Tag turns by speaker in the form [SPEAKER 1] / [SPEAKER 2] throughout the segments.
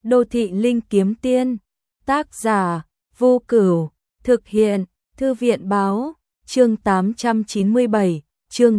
[SPEAKER 1] Đô thị linh kiếm tiên, tác giả, Vô Cửu, thực hiện, Thư viện báo, chương 897, chương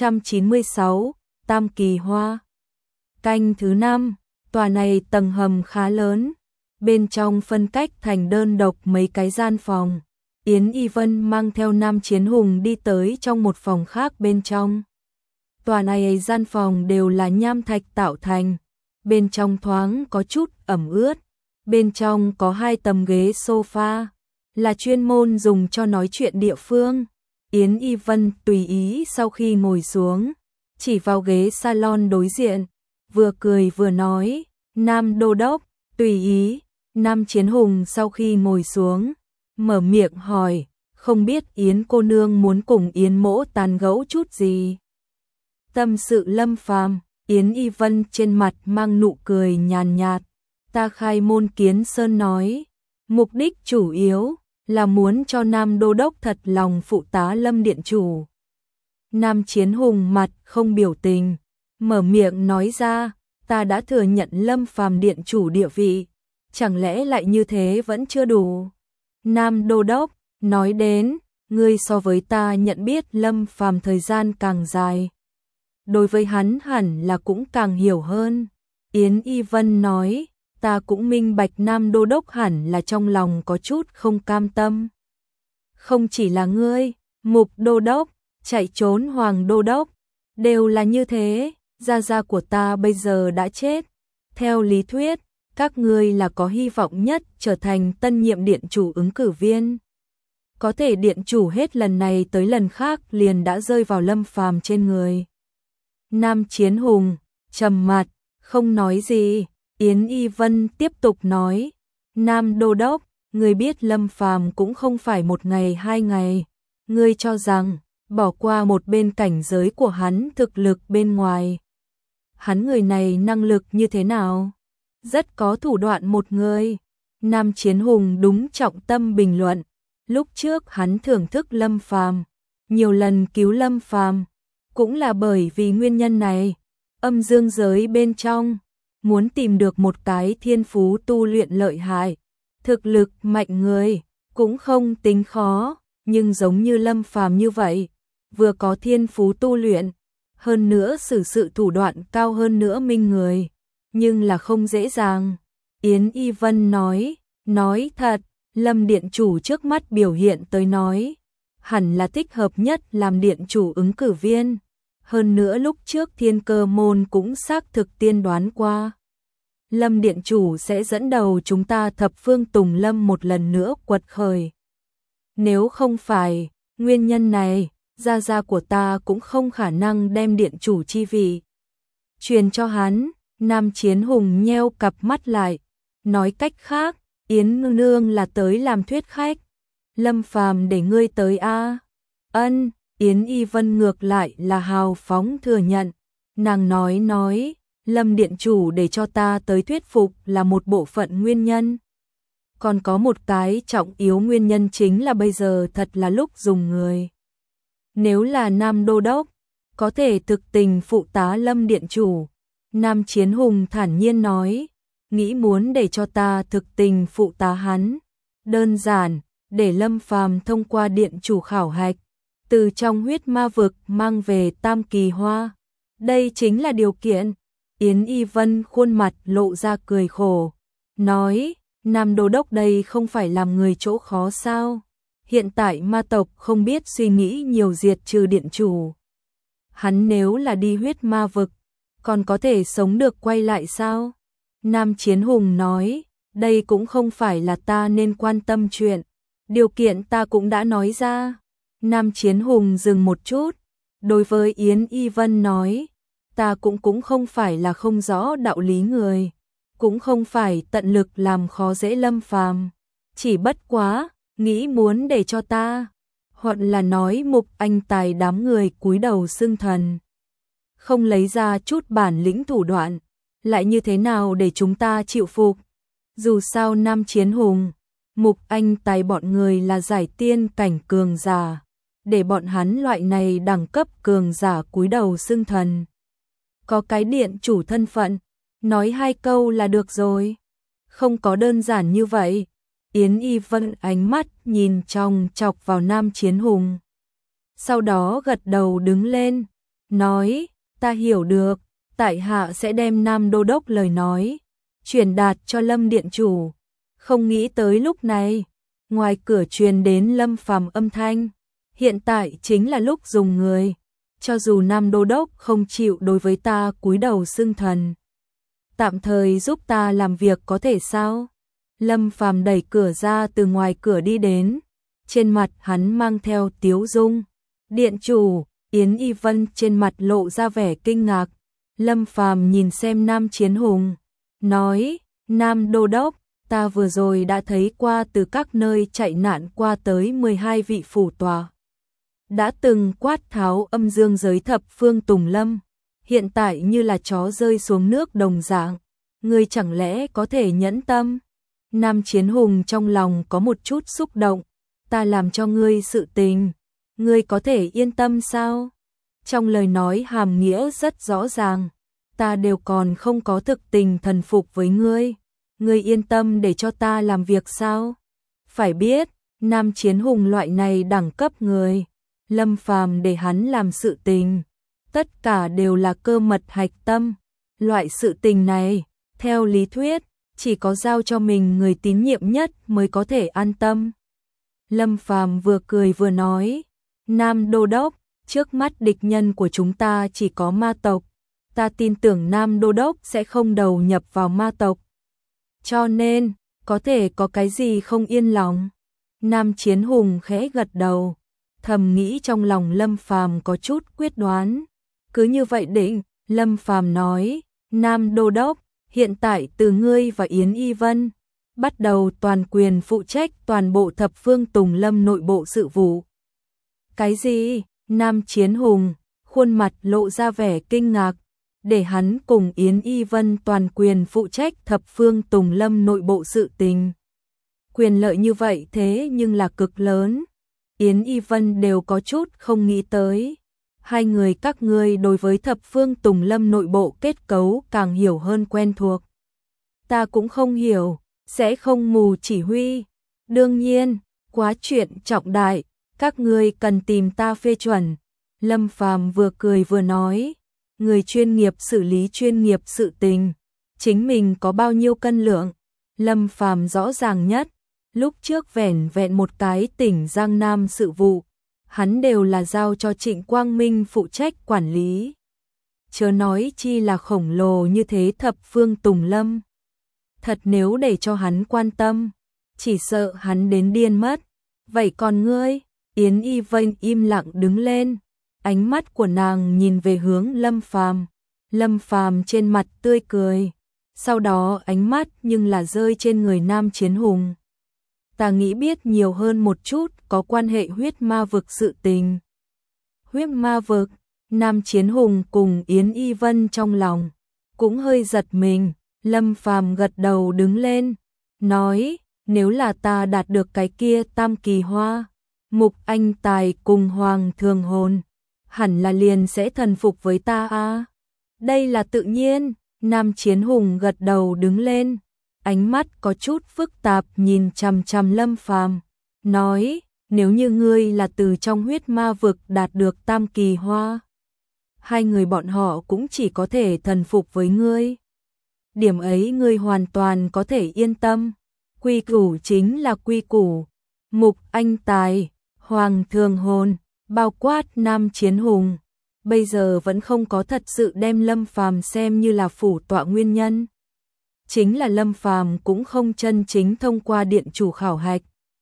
[SPEAKER 1] 896, Tam Kỳ Hoa. Canh thứ 5, tòa này tầng hầm khá lớn, bên trong phân cách thành đơn độc mấy cái gian phòng. Yến Y Vân mang theo Nam Chiến Hùng đi tới trong một phòng khác bên trong. Tòa này gian phòng đều là nham thạch tạo thành, bên trong thoáng có chút ẩm ướt, bên trong có 2 tấm ghế sofa, là chuyên môn dùng cho nói chuyện địa phương. Yến Y Vân tùy ý sau khi ngồi xuống, chỉ vào ghế salon đối diện, vừa cười vừa nói, Nam Đô Đốc, tùy ý. Nam Chiến Hùng sau khi ngồi xuống, mở miệng hỏi, không biết Yến cô nương muốn cùng Yến mỗ tán gẫu chút gì. Tâm sự Lâm Phàm. Yến Y Vân trên mặt mang nụ cười nhàn nhạt, ta khai môn kiến sơn nói, mục đích chủ yếu là muốn cho Nam Đô Đốc thật lòng phụ tá Lâm Điện Chủ. Nam Chiến Hùng mặt không biểu tình, mở miệng nói ra, ta đã thừa nhận Lâm Phàm Điện Chủ địa vị, chẳng lẽ lại như thế vẫn chưa đủ. Nam Đô Đốc, nói đến, ngươi so với ta nhận biết Lâm Phàm thời gian càng dài, đối với hắn hẳn là cũng càng hiểu hơn. Yến Y Vân nói, ta cũng minh bạch Nam Đô Đốc hẳn là trong lòng có chút không cam tâm. Không chỉ là ngươi, Mục Đô Đốc, chạy trốn Hoàng Đô Đốc, đều là như thế, gia gia của ta bây giờ đã chết. Theo lý thuyết, các ngươi là có hy vọng nhất trở thành tân nhiệm điện chủ ứng cử viên. Có thể điện chủ hết lần này tới lần khác liền đã rơi vào Lâm Phàm trên người. Nam Chiến Hùng trầm mặt, không nói gì. Yến Y Vân tiếp tục nói, Nam Đô Đốc, ngươi biết Lâm Phàm cũng không phải 1 ngày 2 ngày, ngươi cho rằng bỏ qua một bên cảnh giới của hắn thực lực bên ngoài, hắn người này năng lực như thế nào? Rất có thủ đoạn một người. Nam Chiến Hùng đúng trọng tâm bình luận, lúc trước hắn thưởng thức Lâm Phàm, nhiều lần cứu Lâm Phàm, cũng là bởi vì nguyên nhân này. Âm dương giới bên trong, muốn tìm được một cái thiên phú tu luyện lợi hại, thực lực mạnh người, cũng không tính khó, nhưng giống như Lâm Phàm như vậy, vừa có thiên phú tu luyện, hơn nữa sử sự thủ đoạn cao hơn nữa minh người, nhưng là không dễ dàng. Yến Y Vân nói thật, Lâm Điện Chủ trước mắt biểu hiện tới nói, hẳn là thích hợp nhất làm Điện Chủ ứng cử viên. Hơn nữa lúc trước Thiên Cơ Môn cũng xác thực tiên đoán qua, Lâm Điện Chủ sẽ dẫn đầu chúng ta thập phương Tùng Lâm một lần nữa quật khởi. Nếu không phải nguyên nhân này, gia gia của ta cũng không khả năng đem Điện Chủ chi vị truyền cho hắn. Nam Chiến Hùng nheo cặp mắt lại, nói cách khác, Yến nương là tới làm thuyết khách. Lâm Phàm để ngươi tới a? Ân. Yến Y Vân ngược lại là hào phóng thừa nhận, nàng nói, Lâm Điện Chủ để cho ta tới thuyết phục là một bộ phận nguyên nhân. Còn có một cái trọng yếu nguyên nhân chính là bây giờ thật là lúc dùng người. Nếu là Nam Đô Đốc, có thể thực tình phụ tá Lâm Điện Chủ. Nam Chiến Hùng thản nhiên nói, nghĩ muốn để cho ta thực tình phụ tá hắn. Đơn giản, để Lâm Phàm thông qua Điện Chủ khảo hạch, từ trong huyết ma vực mang về Tam Kỳ Hoa. Đây chính là điều kiện. Yến Y Vân khuôn mặt lộ ra cười khổ, nói, Nam Đô Đốc đây không phải làm người chỗ khó sao? Hiện tại ma tộc không biết suy nghĩ nhiều diệt trừ Điện Chủ. Hắn nếu là đi huyết ma vực, còn có thể sống được quay lại sao? Nam Chiến Hùng nói, đây cũng không phải là ta nên quan tâm chuyện. Điều kiện ta cũng đã nói ra. Nam Chiến Hùng dừng một chút, đối với Yến Y Vân nói, ta cũng không phải là không rõ đạo lý người, cũng không phải tận lực làm khó dễ Lâm Phàm, chỉ bất quá, nghĩ muốn để cho ta, hoặc là nói Mục Anh Tài đám người cúi đầu xưng thần, không lấy ra chút bản lĩnh thủ đoạn, lại như thế nào để chúng ta chịu phục. Dù sao Nam Chiến Hùng, Mục Anh Tài bọn người là giải tiên cảnh cường giả, để bọn hắn loại này đẳng cấp cường giả cúi đầu xưng thần. Có cái Điện Chủ thân phận, nói 2 câu là được rồi. Không có đơn giản như vậy. Yến Y Vân ánh mắt nhìn chòng chọc vào Nam Chiến Hùng. Sau đó gật đầu đứng lên, nói, ta hiểu được, tại hạ sẽ đem Nam Đô Đốc lời nói truyền đạt cho Lâm Điện Chủ. Không nghĩ tới lúc này, ngoài cửa truyền đến Lâm Phàm âm thanh, hiện tại chính là lúc dùng người, cho dù Nam Đô Đốc không chịu đối với ta cúi đầu xưng thần, tạm thời giúp ta làm việc có thể sao? Lâm Phàm đẩy cửa ra từ ngoài cửa đi đến, trên mặt hắn mang theo tiếu dung. Điện chủ, Yến Y Vân trên mặt lộ ra vẻ kinh ngạc. Lâm Phàm nhìn xem Nam Chiến Hùng, nói, Nam Đô Đốc, ta vừa rồi đã thấy qua từ các nơi chạy nạn qua tới 12 vị phủ tòa. Đã từng quát tháo âm dương giới thập phương Tùng Lâm, hiện tại như là chó rơi xuống nước đồng dạng. Ngươi chẳng lẽ có thể nhẫn tâm? Nam Chiến Hùng trong lòng có một chút xúc động, ta làm cho ngươi sự tình, ngươi có thể yên tâm sao? Trong lời nói hàm nghĩa rất rõ ràng, ta đều còn không có thực tình thần phục với ngươi, ngươi yên tâm để cho ta làm việc sao? Phải biết, Nam Chiến Hùng loại này đẳng cấp người, Lâm Phàm để hắn làm sự tình, tất cả đều là cơ mật hạch tâm, loại sự tình này, theo lý thuyết, chỉ có giao cho mình người tín nhiệm nhất mới có thể an tâm. Lâm Phàm vừa cười vừa nói, Nam Đô Đốc, trước mắt địch nhân của chúng ta chỉ có ma tộc, ta tin tưởng Nam Đô Đốc sẽ không đầu nhập vào ma tộc. Cho nên, có thể có cái gì không yên lòng? Nam Chiến Hùng khẽ gật đầu, thầm nghĩ trong lòng Lâm Phàm có chút quyết đoán. Cứ như vậy định, Lâm Phàm nói, Nam Đô Đốc, hiện tại từ ngươi và Yến Y Vân bắt đầu toàn quyền phụ trách toàn bộ thập phương Tùng Lâm nội bộ sự vụ. Cái gì? Nam Chiến Hùng, khuôn mặt lộ ra vẻ kinh ngạc, để hắn cùng Yến Y Vân toàn quyền phụ trách thập phương Tùng Lâm nội bộ sự tình. Quyền lợi như vậy thế nhưng là cực lớn. Yến Y Vân đều có chút không nghĩ tới. Hai người các ngươi đối với thập phương Tùng Lâm nội bộ kết cấu càng hiểu hơn quen thuộc. Ta cũng không hiểu, sẽ không mù chỉ huy. Đương nhiên, quá chuyện trọng đại, các ngươi cần tìm ta phê chuẩn. Lâm Phàm vừa cười vừa nói, người chuyên nghiệp xử lý chuyên nghiệp sự tình, chính mình có bao nhiêu cân lượng, Lâm Phàm rõ ràng nhất. Lúc trước vẻn vẹn một cái tỉnh Giang Nam sự vụ, hắn đều là giao cho Trịnh Quang Minh phụ trách quản lý. Chớ nói chi là khổng lồ như thế thập phương Tùng Lâm. Thật nếu để cho hắn quan tâm, chỉ sợ hắn đến điên mất. Vậy còn ngươi? Yến Y Vân im lặng đứng lên, ánh mắt của nàng nhìn về hướng Lâm Phàm. Lâm Phàm trên mặt tươi cười, sau đó ánh mắt nhưng là rơi trên người Nam Chiến Hùng. Ta nghĩ biết nhiều hơn một chút có quan hệ huyết ma vực sự tình. Huyết ma vực, Nam Chiến Hùng cùng Yến Y Vân trong lòng cũng hơi giật mình. Lâm Phàm gật đầu đứng lên, nói, nếu là ta đạt được cái kia tam kỳ hoa, Mục Anh Tài cùng Hoàng Thường Hồn, hẳn là liền sẽ thần phục với ta a. Đây là tự nhiên. Nam Chiến Hùng gật đầu đứng lên, ánh mắt có chút phức tạp nhìn chằm chằm Lâm Phàm, nói, nếu như ngươi là từ trong huyết ma vực đạt được tam kỳ hoa, hai người bọn họ cũng chỉ có thể thần phục với ngươi. Điểm ấy ngươi hoàn toàn có thể yên tâm, quy củ chính là quy củ. Mục Anh Tài, Hoàng Thường Hồn, bao quát Nam Chiến Hùng, bây giờ vẫn không có thật sự đem Lâm Phàm xem như là phủ tọa nguyên nhân. Chính là Lâm Phàm cũng không chân chính thông qua điện chủ khảo hạch.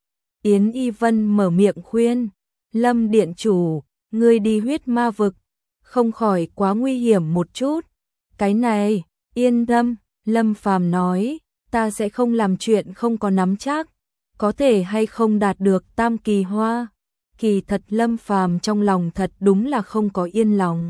[SPEAKER 1] Yến Y Vân mở miệng khuyên, Lâm điện chủ, ngươi đi huyết ma vực, không khỏi quá nguy hiểm một chút. Cái này, yên tâm, Lâm Phàm nói, ta sẽ không làm chuyện không có nắm chắc, có thể hay không đạt được tam kỳ hoa. Kỳ thật Lâm Phàm trong lòng thật đúng là không có yên lòng.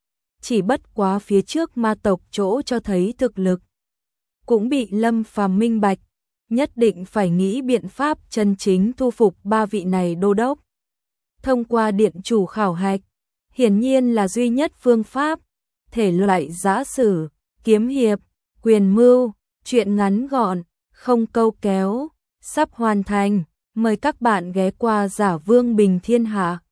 [SPEAKER 1] Chỉ bất quá phía trước ma tộc chỗ cho thấy thực lực, cũng bị Lâm Phàm minh bạch, nhất định phải nghĩ biện pháp chân chính thu phục ba vị này đô đốc. Thông qua điện chủ khảo hạch, hiển nhiên là duy nhất phương pháp. Thể loại giã sử, kiếm hiệp, quyền mưu, truyện ngắn gọn, không câu kéo, sắp hoàn thành. Mời các bạn ghé qua Giả Vương Bình Thiên Hạ.